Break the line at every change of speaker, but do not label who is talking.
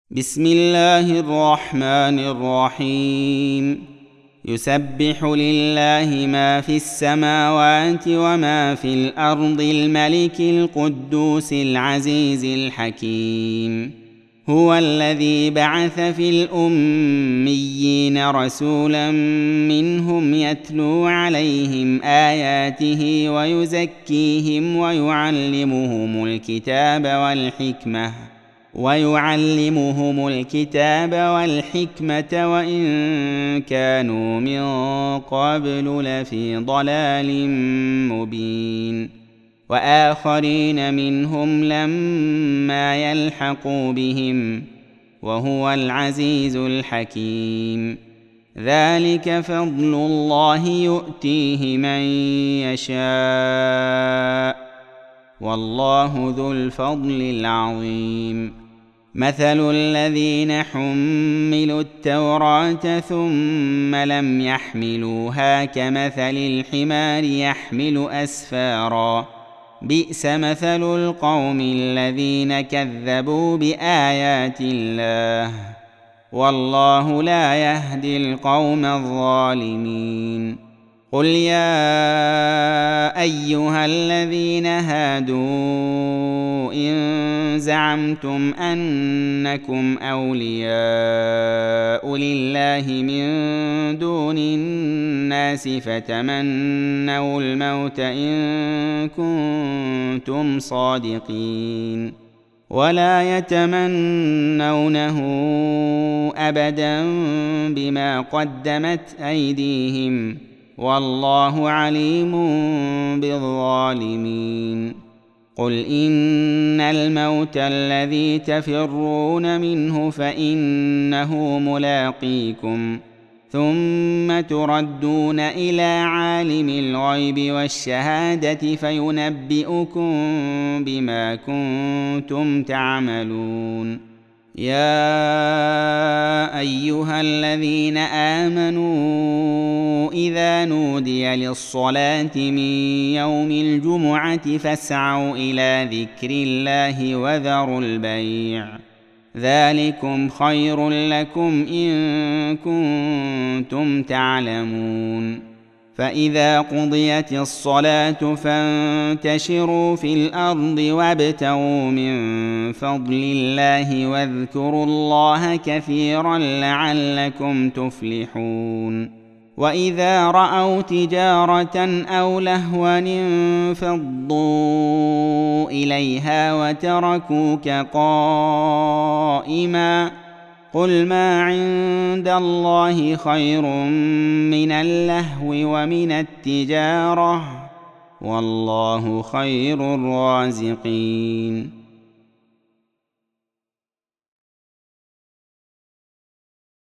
بسم الله الرحمن الرحيم. يسبح لله ما في السماوات وما في الأرض الملك القدوس العزيز الحكيم. هو الذي بعث في الأميين رسولا منهم يتلو عليهم آياته ويزكيهم ويعلمهم الكتاب والحكمة وإن كانوا من قبل لفي ضلال مبين. وآخرين منهم لما يلحقوا بهم وهو العزيز الحكيم. ذلك فضل الله يؤتيه من يشاء والله ذو الفضل العظيم. مثل الذين حملوا التوراة ثم لم يحملوها كمثل الحمار يحمل أسفارا بئس مثل القوم الذين كذبوا بآيات الله والله لا يهدي القوم الظالمين. قل يا أيها الذين هادوا إن زعمتم أنكم أولياء لله من دون الناس فتمنوا الموت إن كنتم صادقين ولا يتمنونه أبدا بما قدمت أيديهم والله عليم بالظالمين. قل إن الموت الذي تفرون منه فإنه ملاقيكم ثم تردون إلى عالم الغيب والشهادة فينبئكم بما كنتم تعملون. يا أيها الذين آمنوا إذا نودي للصلاة من يوم الجمعة فاسعوا إلى ذكر الله وذروا البيع ذلكم خير لكم إن كنتم تعلمون. فإذا قضيت الصلاة فانتشروا في الأرض وابتغوا من فضل الله واذكروا الله كثيرا لعلكم تفلحون. وإذا رأوا تجارة أو لهوا انفضوا إليها وتركوك قائما قل ما عند الله خير من اللهو ومن التجارة والله خير الرازقين.